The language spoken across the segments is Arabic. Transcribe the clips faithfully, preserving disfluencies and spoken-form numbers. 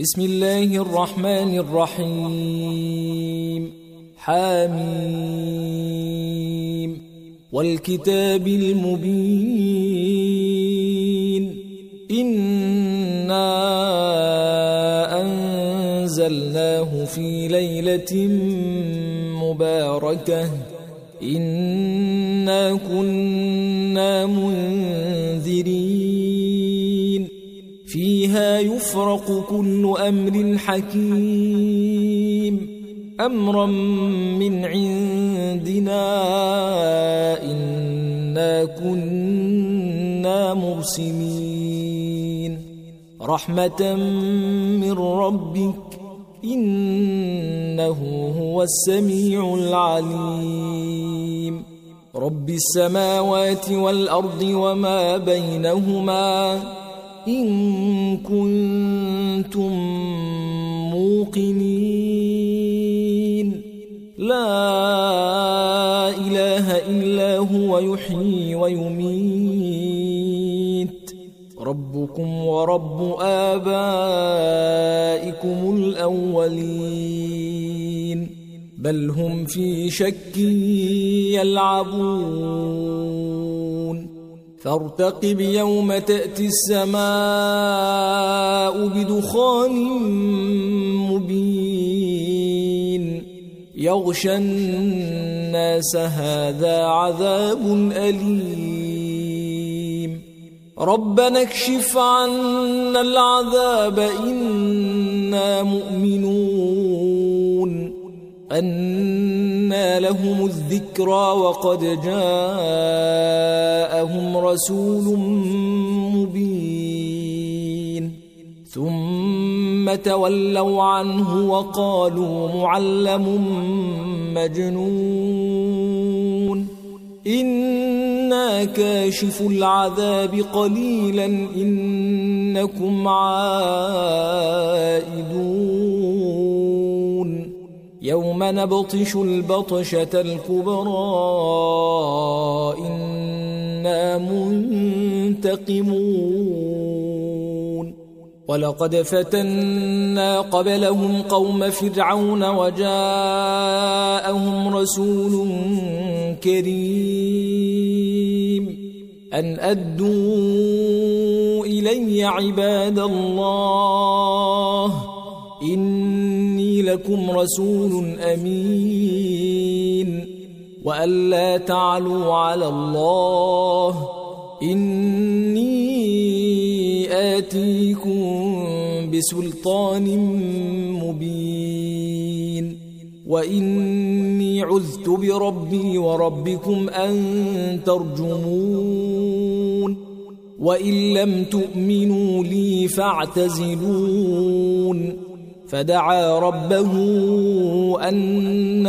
بسم الله الرحمن الرحيم. حاميم والكتاب المبين. إنا أنزلناه في ليلة مباركة إنا كنا منذرين فيها يفرق كل أمر حكيم أمرا من عندنا إنا كنا مرسلين رحمة من ربك إنه هو السميع العليم. رب السماوات والأرض وما بينهما إن كنتم موقنين. لا إله إلا هو يحيي ويميت ربكم ورب آبائكم الأولين بل هم في شك يلعبون. فارتقب يوم تأتي السماء بدخان مبين يغشى الناس هذا عذاب أليم. ربنا اكشف عنا العذاب إنا مؤمنون. أنى لهم الذكرى وقد جاءهم رسول مبين ثم تولوا عنه وقالوا معلم مجنون. إنا كاشف العذاب قليلا إنكم عائدون. يوم نبطش البطشة الكبرى إنا منتقمون. ولقد فتنا قبلهم قوم فرعون وجاءهم رسول كريم أن أدوا إلي عباد الله إني لكم رسول أمين وأن لا تعلوا على الله إني آتيكم بسلطان مبين وإني عذت بربي وربكم أن ترجمون وإن لم تؤمنوا لي فاعتزلون. فدعا ربه أن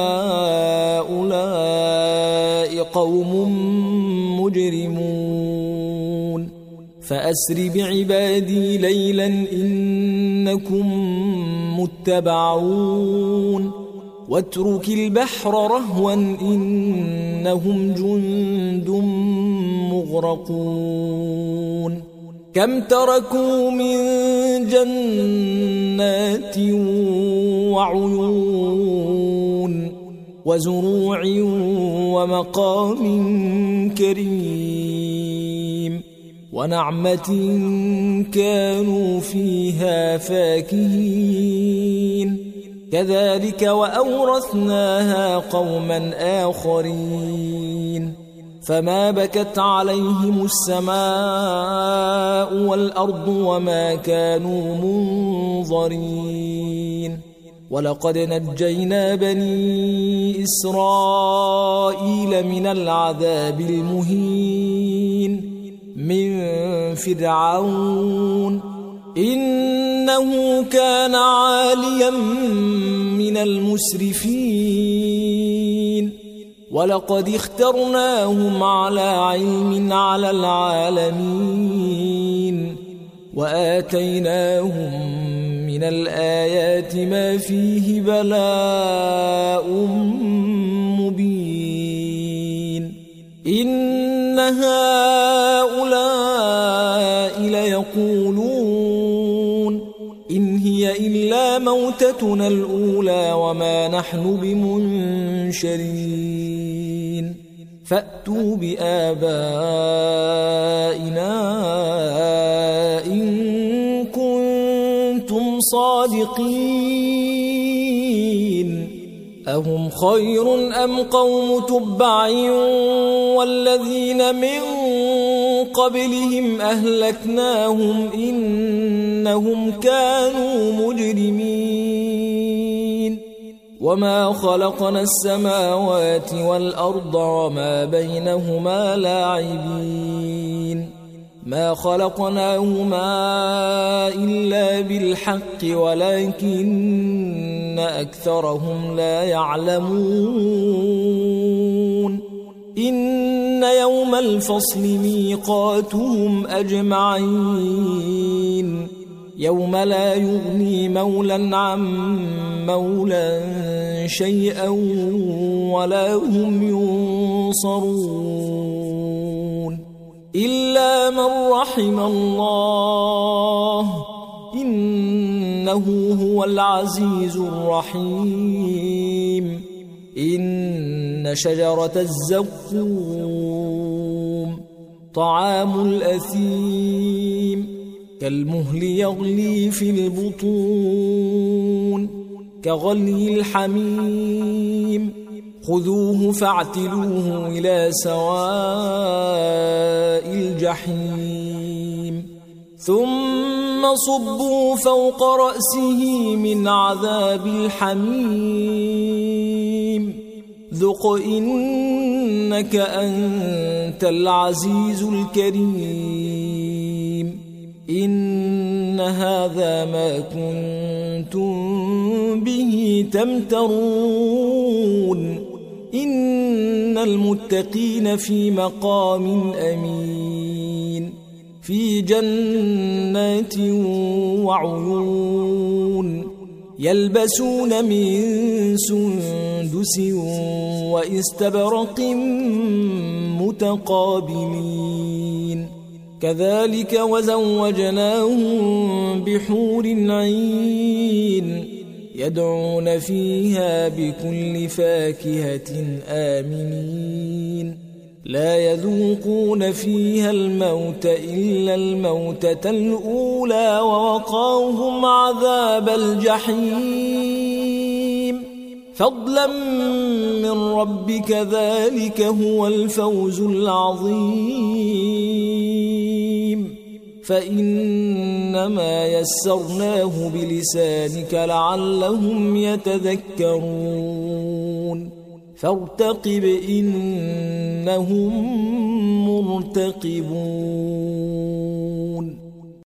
هؤلاء قوم مجرمون فأسر بعبادي ليلا إنكم متبعون واترك البحر رهوا إنهم جند مغرقون. كم تركوا من جنات وعيون وزروع ومقام كريم ونعمة كانوا فيها فاكهين كذلك وأورثناها قوما آخرين. فما بكت عليهم السماء والأرض وما كانوا منظرين. ولقد نجينا بني إسرائيل من العذاب المهين من فرعون إنه كان عاليا من المسرفين. ولقد اخترناهم على علم على العالمين وآتيناهم من الآيات ما فيه بلاء مبين. إن هؤلاء ليقولون إن هي إلا موتتنا الأولى وما نحن بمنشرين فأتوا بآبائنا إن كنتم صادقين أهم خير أم قوم تبع والذين من قبلهم أهلكناهم إنهم كانوا مجرمين وما خلقنا السماوات والأرض وما بينهما لاعبين ما خلقناهما إلا بالحق ولكن أكثرهم لا يعلمون إن يوم الفصل ميقاتهم أجمعين يوم لا يغني مولا عن مولا شيئا ولا هم ينصرون إلا من رحم الله إنه هو العزيز الرحيم إن شجرة الزقوم طعام الأثيم كالمهل يغلي في البطون كغلي الحميم خذوه فاعتلوه إلى سواء الجحيم ثم صبوا فوق رأسه من عذاب الحميم ذق إنك أنت العزيز الكريم إن هذا ما كنتم به تمترون إن المتقين في مقام أمين في جنات وعيون يلبسون من سندس وإستبرق متقابلين كذلك وزوجناهم بحور عين يدعون فيها بكل فاكهة آمنين لا يذوقون فيها الموت إلا الموتة الأولى ووقاهم عذاب الجحيم فضلا من ربك ذلك هو الفوز العظيم فإنما يسرناه بلسانك لعلهم يتذكرون فارتقب إنهم مرتقبون